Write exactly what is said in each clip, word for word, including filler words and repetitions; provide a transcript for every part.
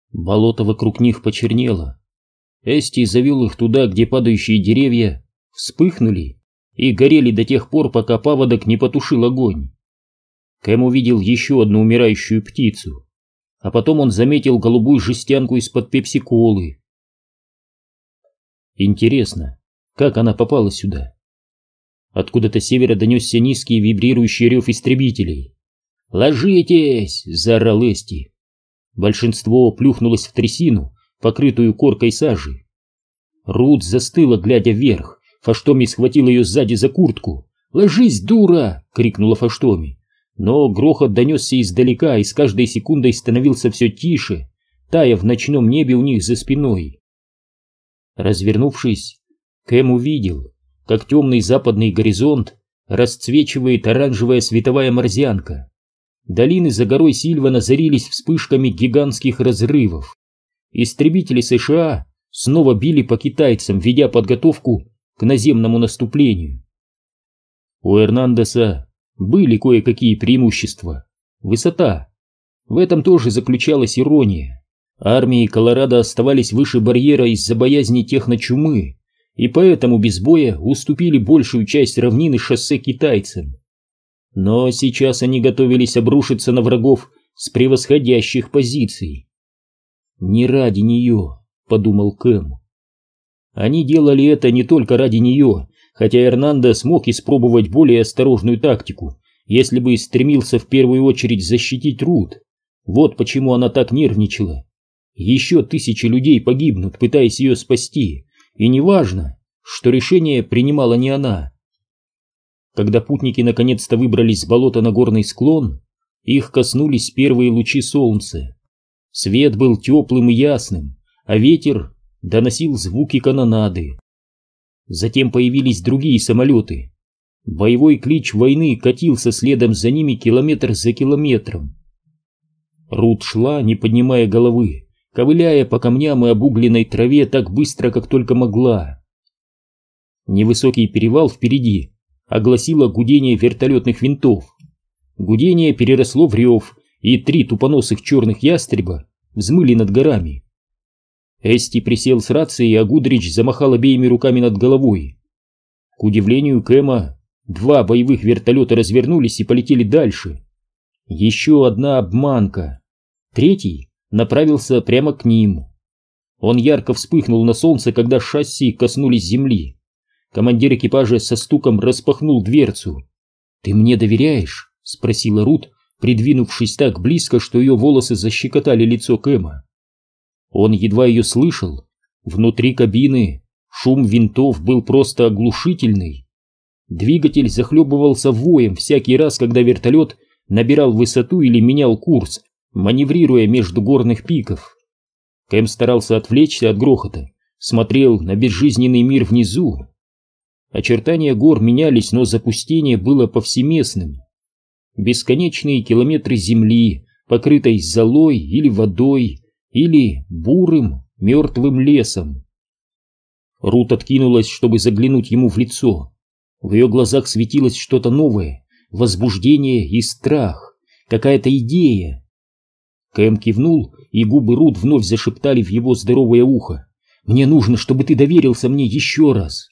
Болото вокруг них почернело. Эсти завел их туда, где падающие деревья вспыхнули и горели до тех пор, пока паводок не потушил огонь. Кэм увидел еще одну умирающую птицу, а потом он заметил голубую жестянку из-под пепси-колы. Интересно, как она попала сюда? Откуда-то с севера донесся низкий вибрирующий рев истребителей. «Ложитесь!» — заорал Эсти. Большинство плюхнулось в трясину, покрытую коркой сажи. Рут застыла, глядя вверх. Фаштоми схватил ее сзади за куртку. «Ложись, дура!» — крикнула Фаштоми. Но грохот донесся издалека и с каждой секундой становился все тише, тая в ночном небе у них за спиной. Развернувшись, Кэм увидел, как темный западный горизонт расцвечивает оранжевая световая морзянка. Долины за горой Сильвана зарились вспышками гигантских разрывов. Истребители США снова били по китайцам, ведя подготовку к наземному наступлению. У Эрнандеса были кое-какие преимущества. Высота. В этом тоже заключалась ирония. Армии Колорадо оставались выше барьера из-за боязни техночумы, и поэтому без боя уступили большую часть равнины шоссе китайцам. Но сейчас они готовились обрушиться на врагов с превосходящих позиций. «Не ради нее», — подумал Кэм. Они делали это не только ради нее, хотя Эрнандо смог испробовать более осторожную тактику, если бы стремился в первую очередь защитить Рут. Вот почему она так нервничала. Еще тысячи людей погибнут, пытаясь ее спасти, и неважно, что решение принимала не она. Когда путники наконец-то выбрались с болота на горный склон, их коснулись первые лучи солнца. Свет был теплым и ясным, а ветер доносил звуки канонады. Затем появились другие самолеты. Боевой клич войны катился следом за ними километр за километром. Рут шла, не поднимая головы, ковыляя по камням и обугленной траве так быстро, как только могла. Невысокий перевал впереди огласило гудение вертолетных винтов. Гудение переросло в рев, и три тупоносых черных ястреба взмыли над горами. Эсти присел с рацией, а Гудрич замахал обеими руками над головой. К удивлению Кэма, два боевых вертолета развернулись и полетели дальше. Еще одна обманка. Третий направился прямо к ним. Он ярко вспыхнул на солнце, когда шасси коснулись земли. Командир экипажа со стуком распахнул дверцу. «Ты мне доверяешь?» — спросила Рут, придвинувшись так близко, что ее волосы защекотали лицо Кэма. Он едва ее слышал. Внутри кабины шум винтов был просто оглушительный. Двигатель захлебывался воем всякий раз, когда вертолет набирал высоту или менял курс, маневрируя между горных пиков. Кэм старался отвлечься от грохота, смотрел на безжизненный мир внизу. Очертания гор менялись, но запустение было повсеместным. Бесконечные километры земли, покрытой золой или водой, или бурым мертвым лесом. Рут откинулась, чтобы заглянуть ему в лицо. В ее глазах светилось что-то новое, возбуждение и страх, какая-то идея. Кэм кивнул, и губы Рут вновь зашептали в его здоровое ухо: «Мне нужно, чтобы ты доверился мне еще раз».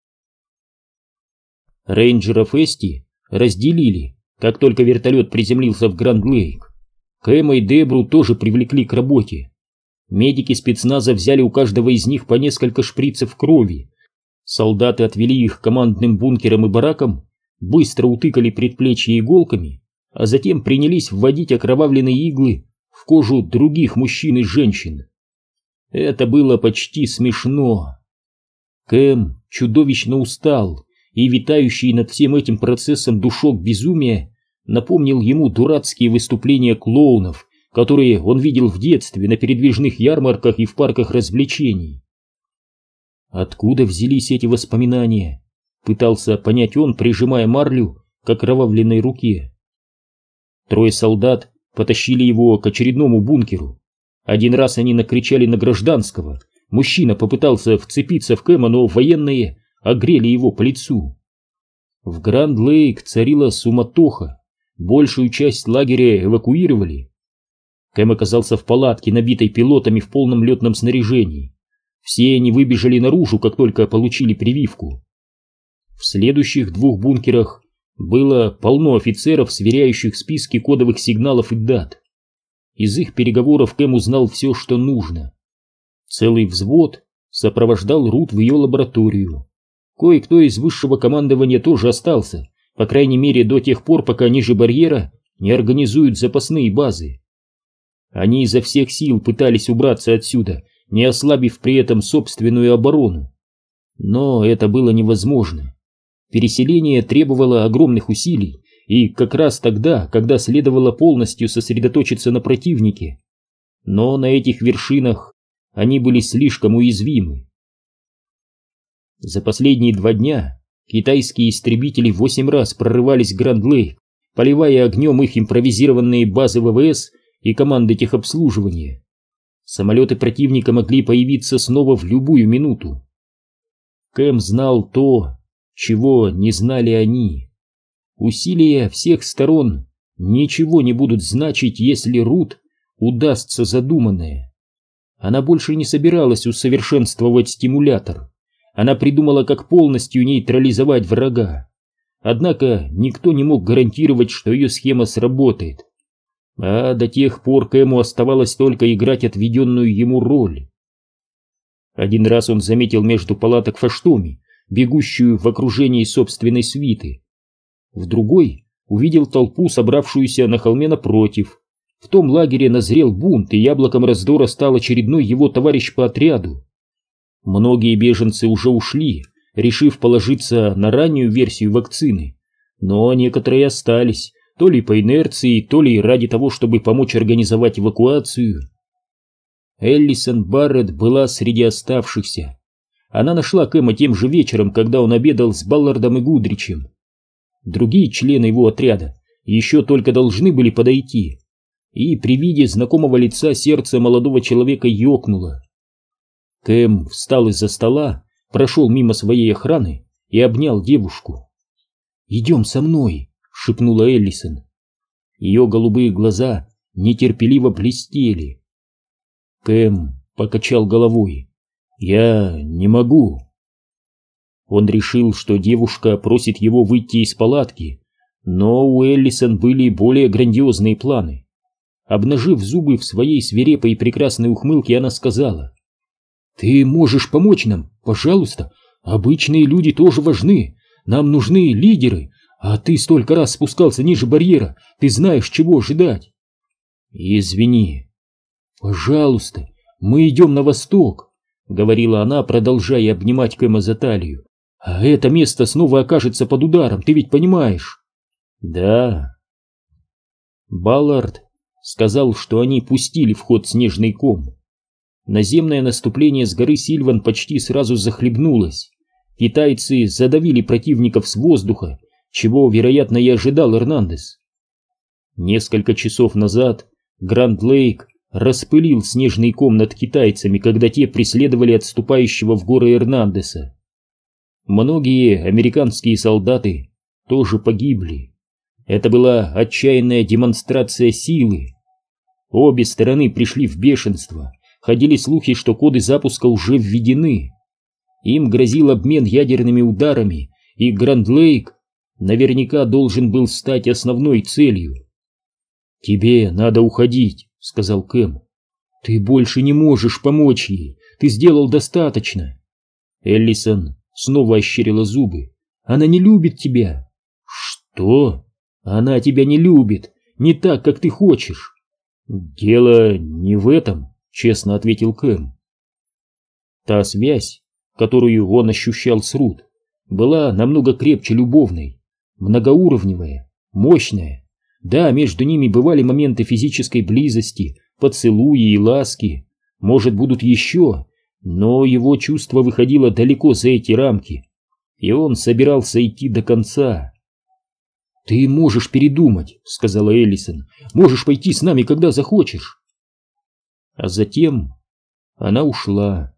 Рейнджеров Эсти разделили, как только вертолет приземлился в Гранд-Лейк. Кэма и Дебру тоже привлекли к работе. Медики спецназа взяли у каждого из них по несколько шприцев крови. Солдаты отвели их к командным бункерам и баракам, быстро утыкали предплечья иголками, а затем принялись вводить окровавленные иглы в кожу других мужчин и женщин. Это было почти смешно. Кэм чудовищно устал, и витающий над всем этим процессом душок безумия напомнил ему дурацкие выступления клоунов, которые он видел в детстве на передвижных ярмарках и в парках развлечений. Откуда взялись эти воспоминания? Пытался понять он, прижимая марлю к окровавленной руке. Трое солдат потащили его к очередному бункеру. Один раз они накричали на гражданского. Мужчина попытался вцепиться в Кэма, но военные огрели его по лицу. В Гранд-Лейк царила суматоха, большую часть лагеря эвакуировали. Кэм оказался в палатке, набитой пилотами в полном летном снаряжении. Все они выбежали наружу, как только получили прививку. В следующих двух бункерах было полно офицеров, сверяющих списки кодовых сигналов и дат. Из их переговоров Кэм узнал все, что нужно. Целый взвод сопровождал Рут в ее лабораторию. Кое-кто из высшего командования тоже остался, по крайней мере до тех пор, пока ниже барьера не организуют запасные базы. Они изо всех сил пытались убраться отсюда, не ослабив при этом собственную оборону. Но это было невозможно. Переселение требовало огромных усилий, и как раз тогда, когда следовало полностью сосредоточиться на противнике. Но на этих вершинах они были слишком уязвимы. За последние два дня китайские истребители восемь раз прорывались к Гранд-Лейк, поливая огнем их импровизированные базы ВВС и команды техобслуживания. Самолеты противника могли появиться снова в любую минуту. Кэм знал то, чего не знали они. Усилия всех сторон ничего не будут значить, если Рут удастся задуманное. Она больше не собиралась усовершенствовать стимулятор. Она придумала, как полностью нейтрализовать врага. Однако никто не мог гарантировать, что ее схема сработает. А до тех пор Кэму оставалось только играть отведенную ему роль. Один раз он заметил между палаток Фаштоми, бегущую в окружении собственной свиты. В другой увидел толпу, собравшуюся на холме напротив. В том лагере назрел бунт, и яблоком раздора стал очередной его товарищ по отряду. Многие беженцы уже ушли, решив положиться на раннюю версию вакцины, но некоторые остались, то ли по инерции, то ли ради того, чтобы помочь организовать эвакуацию. Эллисон Барретт была среди оставшихся. Она нашла Кэма тем же вечером, когда он обедал с Баллардом и Гудричем. Другие члены его отряда еще только должны были подойти, и при виде знакомого лица сердце молодого человека ёкнуло. Кэм встал из-за стола, прошел мимо своей охраны и обнял девушку. «Идем со мной», — шепнула Эллисон. Ее голубые глаза нетерпеливо блестели. Кэм покачал головой. «Я не могу». Он решил, что девушка просит его выйти из палатки, но у Эллисон были более грандиозные планы. Обнажив зубы в своей свирепой и прекрасной ухмылке, она сказала: «Ты можешь помочь нам, пожалуйста. Обычные люди тоже важны. Нам нужны лидеры, а ты столько раз спускался ниже барьера, ты знаешь, чего ожидать». «Извини». «Пожалуйста, мы идем на восток», — говорила она, продолжая обнимать Кэма за талию. «А это место снова окажется под ударом, ты ведь понимаешь?» «Да». Баллард сказал, что они пустили в ход снежный ком. Наземное наступление с горы Сильван почти сразу захлебнулось. Китайцы задавили противников с воздуха, чего, вероятно, и ожидал Эрнандес. Несколько часов назад Гранд-Лейк распылил снежный ком над китайцами, когда те преследовали отступающего в горы Эрнандеса. Многие американские солдаты тоже погибли. Это была отчаянная демонстрация силы. Обе стороны пришли в бешенство. Ходили слухи, что коды запуска уже введены. Им грозил обмен ядерными ударами, и Гранд-Лейк наверняка должен был стать основной целью. «Тебе надо уходить», — сказал Кэм. «Ты больше не можешь помочь ей. Ты сделал достаточно». Эллисон снова ощерила зубы. «Она не любит тебя». «Что?» «Она тебя не любит. Не так, как ты хочешь». «Дело не в этом», — честно ответил Кэм. Та связь, которую он ощущал с Рут, была намного крепче любовной, многоуровневая, мощная. Да, между ними бывали моменты физической близости, поцелуи и ласки, может, будут еще, но его чувство выходило далеко за эти рамки, и он собирался идти до конца. «Ты можешь передумать», — сказала Эллисон, — «можешь пойти с нами, когда захочешь». А затем она ушла.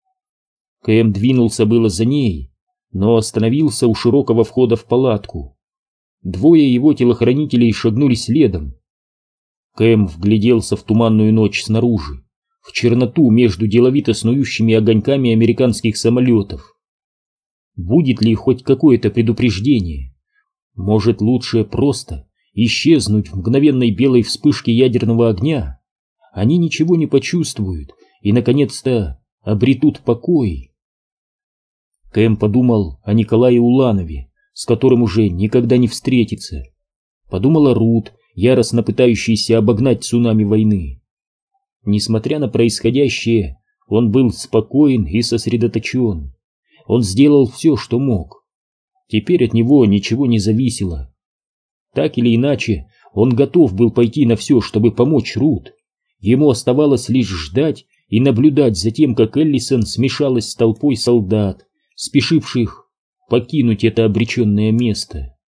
Кэм двинулся было за ней, но остановился у широкого входа в палатку. Двое его телохранителей шагнули следом. Кэм вгляделся в туманную ночь снаружи, в черноту между деловито снующими огоньками американских самолетов. Будет ли хоть какое-то предупреждение? Может, лучше просто исчезнуть в мгновенной белой вспышке ядерного огня? Они ничего не почувствуют и, наконец-то, обретут покой. Кэм подумал о Николае Уланове, с которым уже никогда не встретится. Подумал о Рут, яростно пытающейся обогнать цунами войны. Несмотря на происходящее, он был спокоен и сосредоточен. Он сделал все, что мог. Теперь от него ничего не зависело. Так или иначе, он готов был пойти на все, чтобы помочь Рут. Ему оставалось лишь ждать и наблюдать за тем, как Эллисон смешалась с толпой солдат, спешивших покинуть это обреченное место.